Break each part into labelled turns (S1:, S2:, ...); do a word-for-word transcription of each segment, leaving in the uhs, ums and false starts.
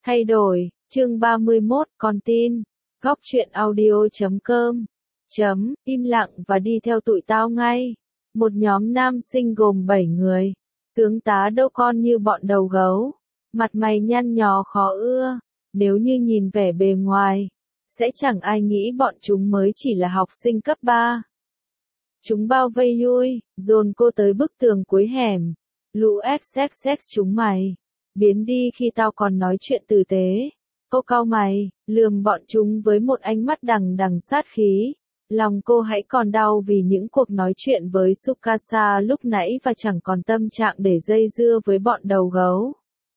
S1: Thay đổi, chương ba mươi mốt, con tin. Góc truyện audio chấm com. Chấm, im lặng và đi theo tụi tao ngay. Một nhóm nam sinh gồm bảy người. Tướng tá đâu con như bọn đầu gấu. Mặt mày nhăn nhó khó ưa. Nếu như nhìn vẻ bề ngoài, sẽ chẳng ai nghĩ bọn chúng mới chỉ là học sinh cấp ba. Chúng bao vây Yui, dồn cô tới bức tường cuối hẻm. Lũ xx xx chúng mày. Biến đi khi tao còn nói chuyện tử tế. Cô cau mày, lườm bọn chúng với một ánh mắt đằng đằng sát khí. Lòng cô hãy còn đau vì những cuộc nói chuyện với Tsukasa lúc nãy và chẳng còn tâm trạng để dây dưa với bọn đầu gấu.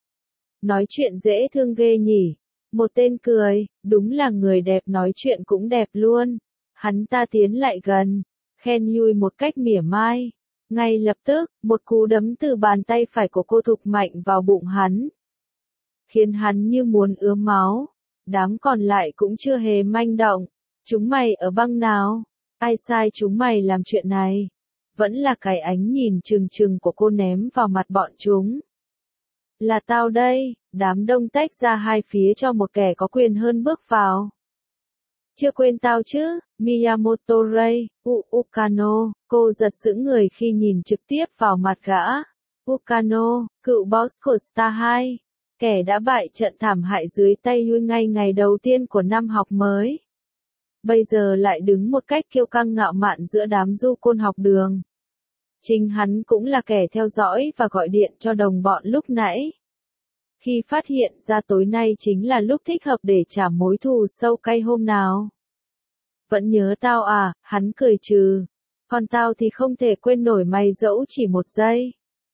S1: Nói chuyện dễ thương ghê nhỉ. Một tên cười, đúng là người đẹp nói chuyện cũng đẹp luôn. Hắn ta tiến lại gần, khen Yui một cách mỉa mai. Ngay lập tức, một cú đấm từ bàn tay phải của cô thục mạnh vào bụng hắn. Khiến hắn như muốn ứa máu. Đám còn lại cũng chưa hề manh động. Chúng mày ở băng nào? Ai sai chúng mày làm chuyện này? Vẫn là cái ánh nhìn trừng trừng của cô ném vào mặt bọn chúng. Là tao đây, đám đông tách ra hai phía cho một kẻ có quyền hơn bước vào. Chưa quên tao chứ, Miyamoto Rei, U Ukano, cô giật sững người khi nhìn trực tiếp vào mặt gã. Ukano, cựu boss của Star hai, kẻ đã bại trận thảm hại dưới tay Yui ngay ngày đầu tiên của năm học mới. Bây giờ lại đứng một cách kiêu căng ngạo mạn giữa đám du côn học đường. Chính hắn cũng là kẻ theo dõi và gọi điện cho đồng bọn lúc nãy. Khi phát hiện ra tối nay chính là lúc thích hợp để trả mối thù sâu cay hôm nào. Vẫn nhớ tao à, hắn cười trừ. Còn tao thì không thể quên nổi mày dẫu chỉ một giây.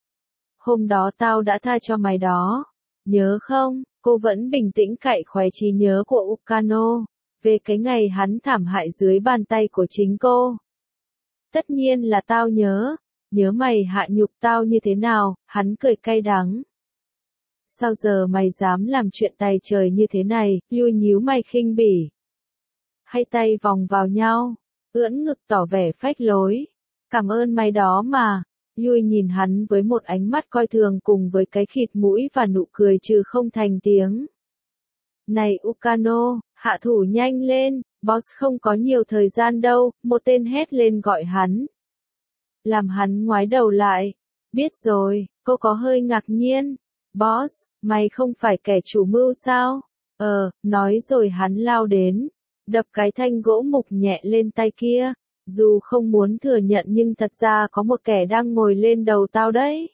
S1: Hôm đó tao đã tha cho mày đó. Nhớ không, cô vẫn bình tĩnh cạy khoái trí nhớ của Ukano. Về cái ngày hắn thảm hại dưới bàn tay của chính cô. Tất nhiên là tao nhớ. Nhớ mày hạ nhục tao như thế nào, hắn cười cay đắng. Sao giờ mày dám làm chuyện tày trời như thế này, Yui nhíu mày khinh bỉ. Hai tay vòng vào nhau, ưỡn ngực tỏ vẻ phách lối. Cảm ơn mày đó mà. Yui nhìn hắn với một ánh mắt coi thường cùng với cái khịt mũi và nụ cười trừ không thành tiếng. Này Ukano, hạ thủ nhanh lên, boss không có nhiều thời gian đâu, một tên hét lên gọi hắn. Làm hắn ngoái đầu lại. Biết rồi, cô có hơi ngạc nhiên. Boss, mày không phải kẻ chủ mưu sao? Ờ, nói rồi hắn lao đến. Đập cái thanh gỗ mục nhẹ lên tay kia. Dù không muốn thừa nhận nhưng thật ra có một kẻ đang ngồi lên đầu tao đấy.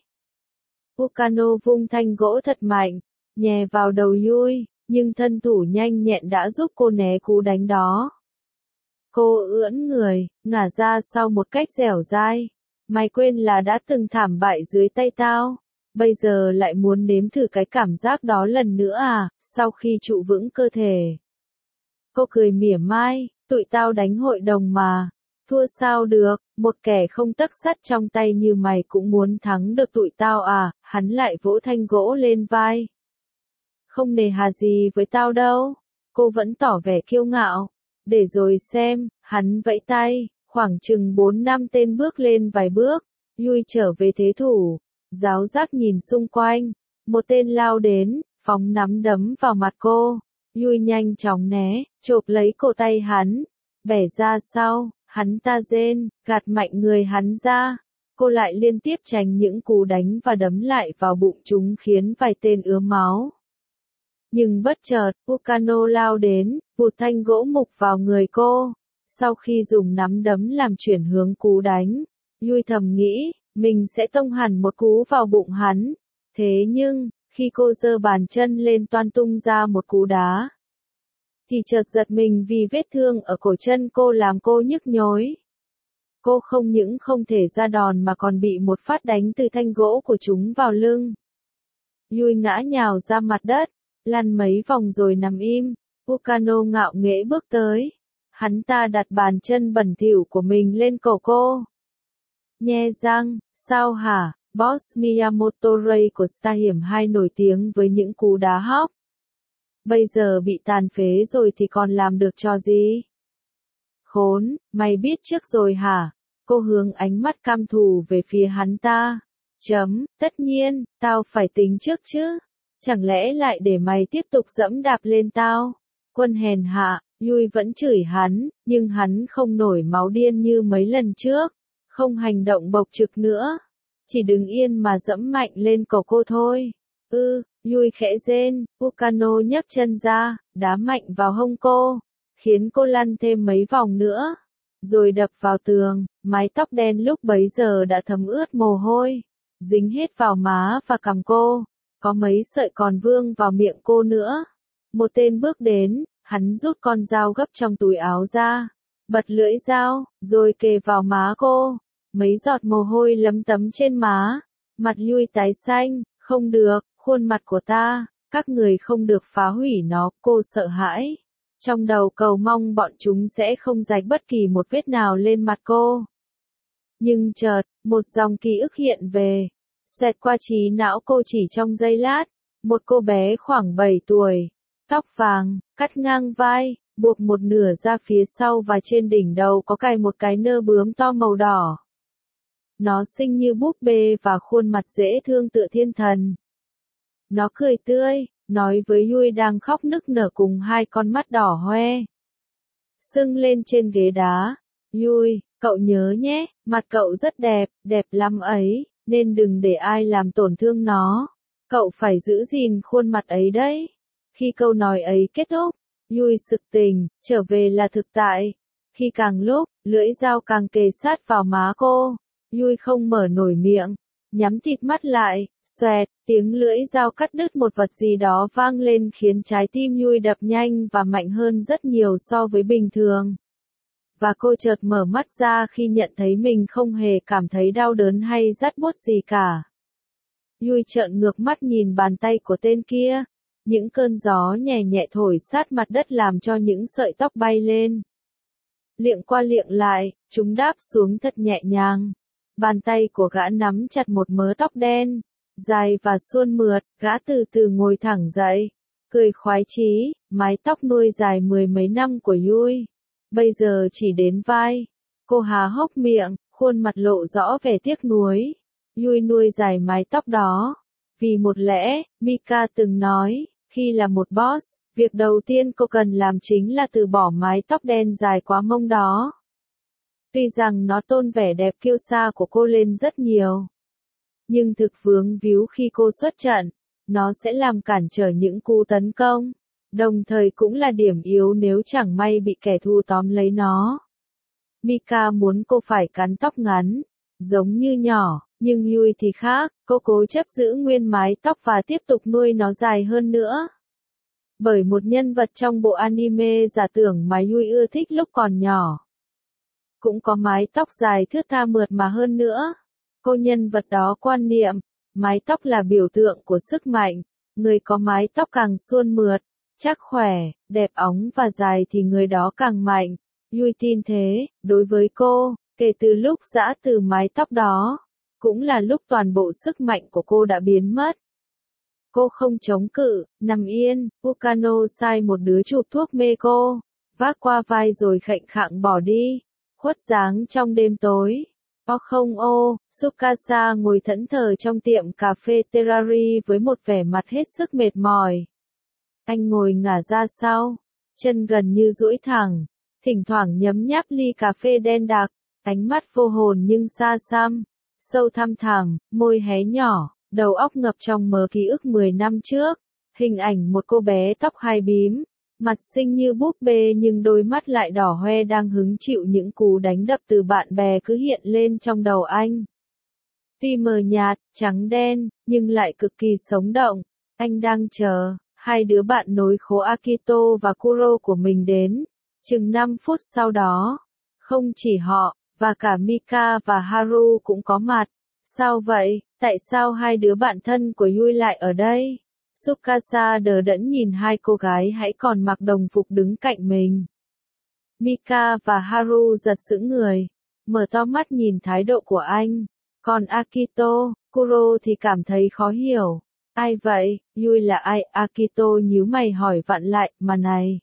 S1: Ukano vung thanh gỗ thật mạnh, nhè vào đầu Yui, nhưng thân thủ nhanh nhẹn đã giúp cô né cú đánh đó. Cô ưỡn người, ngả ra sau một cách dẻo dai. Mày quên là đã từng thảm bại dưới tay tao, bây giờ lại muốn nếm thử cái cảm giác đó lần nữa à, sau khi trụ vững cơ thể. Cô cười mỉa mai, tụi tao đánh hội đồng mà, thua sao được, một kẻ không tấc sắt trong tay như mày cũng muốn thắng được tụi tao à, hắn lại vỗ thanh gỗ lên vai. Không nề hà gì với tao đâu, cô vẫn tỏ vẻ kiêu ngạo, để rồi xem, hắn vẫy tay. Khoảng chừng bốn năm tên bước lên vài bước, Yui trở về thế thủ, giáo giác nhìn xung quanh, một tên lao đến, phóng nắm đấm vào mặt cô, Yui nhanh chóng né, chộp lấy cổ tay hắn, bẻ ra sau, hắn ta rên, gạt mạnh người hắn ra, cô lại liên tiếp tránh những cú đánh và đấm lại vào bụng chúng khiến vài tên ứa máu. Nhưng bất chợt, Ukano lao đến, vụt thanh gỗ mục vào người cô. Sau khi dùng nắm đấm làm chuyển hướng cú đánh, Yui thầm nghĩ, mình sẽ tông hẳn một cú vào bụng hắn. Thế nhưng, khi cô giơ bàn chân lên toan tung ra một cú đá, thì chợt giật mình vì vết thương ở cổ chân cô làm cô nhức nhối. Cô không những không thể ra đòn mà còn bị một phát đánh từ thanh gỗ của chúng vào lưng. Yui ngã nhào ra mặt đất, lăn mấy vòng rồi nằm im. Ukano ngạo nghễ bước tới. Hắn ta đặt bàn chân bẩn thỉu của mình lên cổ cô. Nhe răng, sao hả, boss Miyamoto Rei của Star Hiểm hai nổi tiếng với những cú đá hóc. Bây giờ bị tàn phế rồi thì còn làm được trò gì? Khốn, mày biết trước rồi hả? Cô hướng ánh mắt căm thù về phía hắn ta. Chấm, tất nhiên, tao phải tính trước chứ. Chẳng lẽ lại để mày tiếp tục dẫm đạp lên tao? Quân hèn hạ, Yui vẫn chửi hắn, nhưng hắn không nổi máu điên như mấy lần trước, không hành động bộc trực nữa, chỉ đứng yên mà dẫm mạnh lên cổ cô thôi. Ư, Yui khẽ rên, Ukano nhấc chân ra, đá mạnh vào hông cô, khiến cô lăn thêm mấy vòng nữa, rồi đập vào tường, mái tóc đen lúc bấy giờ đã thấm ướt mồ hôi, dính hết vào má và cằm cô, có mấy sợi còn vương vào miệng cô nữa. Một tên bước đến, hắn rút con dao gấp trong túi áo ra, bật lưỡi dao, rồi kề vào má cô, mấy giọt mồ hôi lấm tấm trên má, mặt Yui tái xanh, không được, khuôn mặt của ta, các người không được phá hủy nó, cô sợ hãi. Trong đầu cầu mong bọn chúng sẽ không rạch bất kỳ một vết nào lên mặt cô. Nhưng chợt, một dòng ký ức hiện về, xoẹt qua trí não cô chỉ trong giây lát, một cô bé khoảng bảy tuổi, tóc vàng, cắt ngang vai, buộc một nửa ra phía sau và trên đỉnh đầu có cài một cái nơ bướm to màu đỏ. Nó xinh như búp bê và khuôn mặt dễ thương tựa thiên thần. Nó cười tươi, nói với Yui đang khóc nức nở cùng hai con mắt đỏ hoe. Sưng lên trên ghế đá. Yui, cậu nhớ nhé, mặt cậu rất đẹp, đẹp lắm ấy, nên đừng để ai làm tổn thương nó. Cậu phải giữ gìn khuôn mặt ấy đấy. Khi câu nói ấy kết thúc, Yui sực tỉnh, trở về là thực tại. Khi càng lúc, lưỡi dao càng kề sát vào má cô, Yui không mở nổi miệng, nhắm thịt mắt lại, xoẹt, tiếng lưỡi dao cắt đứt một vật gì đó vang lên khiến trái tim Yui đập nhanh và mạnh hơn rất nhiều so với bình thường. Và cô chợt mở mắt ra khi nhận thấy mình không hề cảm thấy đau đớn hay rát buốt gì cả. Yui trợn ngược mắt nhìn bàn tay của tên kia, những cơn gió nhẹ nhẹ thổi sát mặt đất làm cho những sợi tóc bay lên. Liệng qua liệng lại, chúng đáp xuống thật nhẹ nhàng. Bàn tay của gã nắm chặt một mớ tóc đen, dài và suôn mượt, gã từ từ ngồi thẳng dậy, cười khoái chí, mái tóc nuôi dài mười mấy năm của Yui, bây giờ chỉ đến vai. Cô há hốc miệng, khuôn mặt lộ rõ vẻ tiếc nuối. Yui nuôi dài mái tóc đó, vì một lẽ, Mika từng nói, khi là một boss, việc đầu tiên cô cần làm chính là từ bỏ mái tóc đen dài quá mông đó. Tuy rằng nó tôn vẻ đẹp kiêu sa của cô lên rất nhiều, nhưng thực vướng víu khi cô xuất trận, nó sẽ làm cản trở những cú tấn công, đồng thời cũng là điểm yếu nếu chẳng may bị kẻ thù tóm lấy nó. Mika muốn cô phải cắn tóc ngắn, giống như nhỏ, nhưng Yui thì khác, cô cố chấp giữ nguyên mái tóc và tiếp tục nuôi nó dài hơn nữa. Bởi một nhân vật trong bộ anime giả tưởng mà Yui ưa thích lúc còn nhỏ, cũng có mái tóc dài thướt tha mượt mà hơn nữa. Cô nhân vật đó quan niệm, mái tóc là biểu tượng của sức mạnh, người có mái tóc càng suôn mượt, chắc khỏe, đẹp óng và dài thì người đó càng mạnh. Yui tin thế, đối với cô, kể từ lúc giã từ mái tóc đó, cũng là lúc toàn bộ sức mạnh của cô đã biến mất. Cô không chống cự, nằm yên, Ukano sai một đứa chụp thuốc mê cô, vác qua vai rồi khệnh khạng bỏ đi, khuất dáng trong đêm tối. O không ô, Tsukasa ngồi thẫn thờ trong tiệm cà phê Terari với một vẻ mặt hết sức mệt mỏi. Anh ngồi ngả ra sau, chân gần như duỗi thẳng, thỉnh thoảng nhấm nháp ly cà phê đen đặc, ánh mắt vô hồn nhưng xa xăm, sâu thăm thẳm, môi hé nhỏ, đầu óc ngập trong mớ ký ức mười năm trước, hình ảnh một cô bé tóc hai bím, mặt xinh như búp bê nhưng đôi mắt lại đỏ hoe đang hứng chịu những cú đánh đập từ bạn bè cứ hiện lên trong đầu anh. Tuy mờ nhạt, trắng đen, nhưng lại cực kỳ sống động, anh đang chờ hai đứa bạn nối khố Akito và Kuro của mình đến. Chừng năm phút sau đó, không chỉ họ, và cả Mika và Haru cũng có mặt. Sao vậy, tại sao hai đứa bạn thân của Yui lại ở đây? Tsukasa đờ đẫn nhìn hai cô gái hãy còn mặc đồng phục đứng cạnh mình. Mika và Haru giật sững người, mở to mắt nhìn thái độ của anh. Còn Akito, Kuro thì cảm thấy khó hiểu. Ai vậy, Yui là ai? Akito nhíu mày hỏi vặn lại, mà này.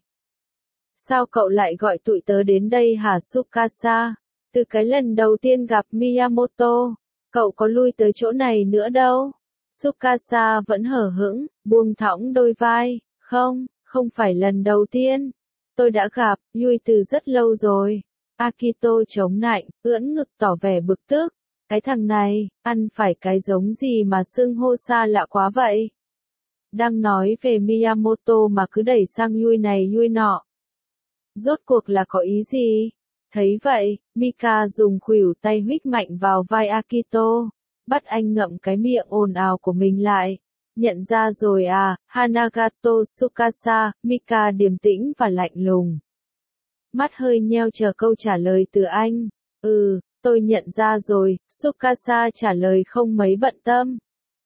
S1: Sao cậu lại gọi tụi tớ đến đây hả Tsukasa? Từ cái lần đầu tiên gặp Miyamoto, cậu có lui tới chỗ này nữa đâu. Tsukasa vẫn hờ hững, buông thõng đôi vai, không, không phải lần đầu tiên. Tôi đã gặp Yui từ rất lâu rồi. Akito chống nạnh, ưỡn ngực tỏ vẻ bực tức. Cái thằng này, ăn phải cái giống gì mà xưng hô xa lạ quá vậy? Đang nói về Miyamoto mà cứ đẩy sang Yui này Yui nọ. Rốt cuộc là có ý gì? Thấy vậy, Mika dùng khuỷu tay huých mạnh vào vai Akito, bắt anh ngậm cái miệng ồn ào của mình lại. Nhận ra rồi à, Hanagato Tsukasa, Mika điềm tĩnh và lạnh lùng. Mắt hơi nheo chờ câu trả lời từ anh. Ừ, tôi nhận ra rồi, Tsukasa trả lời không mấy bận tâm.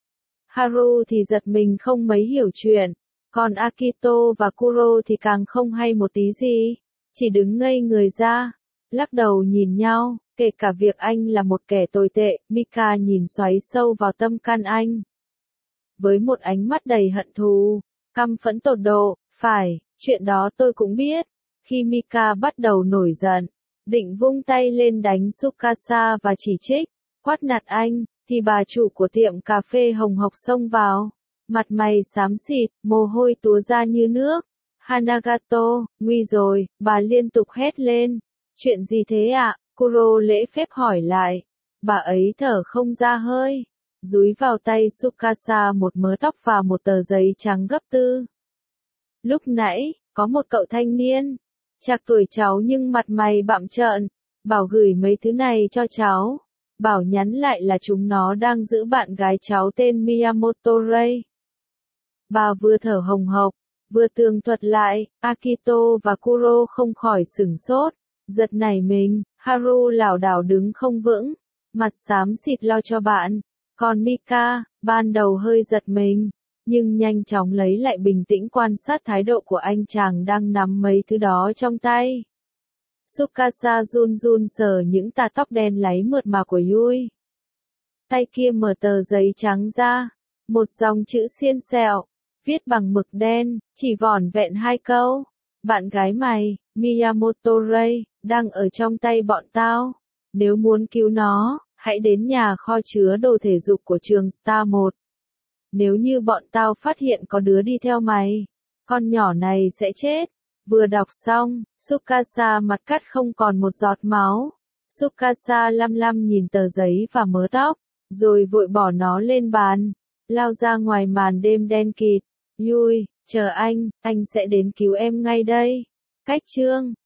S1: Haru thì giật mình không mấy hiểu chuyện, còn Akito và Kuro thì càng không hay một tí gì, chỉ đứng ngây người ra, lắc đầu nhìn nhau, kể cả việc anh là một kẻ tồi tệ. Mika nhìn xoáy sâu vào tâm can anh. Với một ánh mắt đầy hận thù, căm phẫn tột độ, phải, chuyện đó tôi cũng biết. Khi Mika bắt đầu nổi giận, định vung tay lên đánh Tsukasa và chỉ trích, quát nạt anh, thì bà chủ của tiệm cà phê hồng hộc xông vào. Mặt mày xám xịt, mồ hôi túa ra như nước. Hanagato, nguy rồi, bà liên tục hét lên. Chuyện gì thế ạ? Kuro lễ phép hỏi lại. Bà ấy thở không ra hơi. Dúi vào tay Tsukasa một mớ tóc và một tờ giấy trắng gấp tư. Lúc nãy, có một cậu thanh niên, chạc tuổi cháu nhưng mặt mày bặm trợn, bảo gửi mấy thứ này cho cháu. Bảo nhắn lại là chúng nó đang giữ bạn gái cháu tên Miyamoto Rei. Bà vừa thở hồng hộc, vừa tường thuật lại, Akito và Kuro không khỏi sửng sốt, giật nảy mình. Haru lảo đảo đứng không vững, mặt xám xịt lo cho bạn. Còn Mika, ban đầu hơi giật mình, nhưng nhanh chóng lấy lại bình tĩnh quan sát thái độ của anh chàng đang nắm mấy thứ đó trong tay. Tsukasa run run sờ những tà tóc đen láy mượt mà của Yui. Tay kia mở tờ giấy trắng ra, một dòng chữ xiên xẹo, viết bằng mực đen, chỉ vỏn vẹn hai câu. Bạn gái mày, Miyamoto Rei, đang ở trong tay bọn tao. Nếu muốn cứu nó, hãy đến nhà kho chứa đồ thể dục của trường Star một. Nếu như bọn tao phát hiện có đứa đi theo mày, con nhỏ này sẽ chết. Vừa đọc xong, Tsukasa mặt cắt không còn một giọt máu. Tsukasa lăm lăm nhìn tờ giấy và mớ tóc, rồi vội bỏ nó lên bàn, lao ra ngoài màn đêm đen kịt. Yui, chờ anh, anh sẽ đến cứu em ngay đây. Cách chương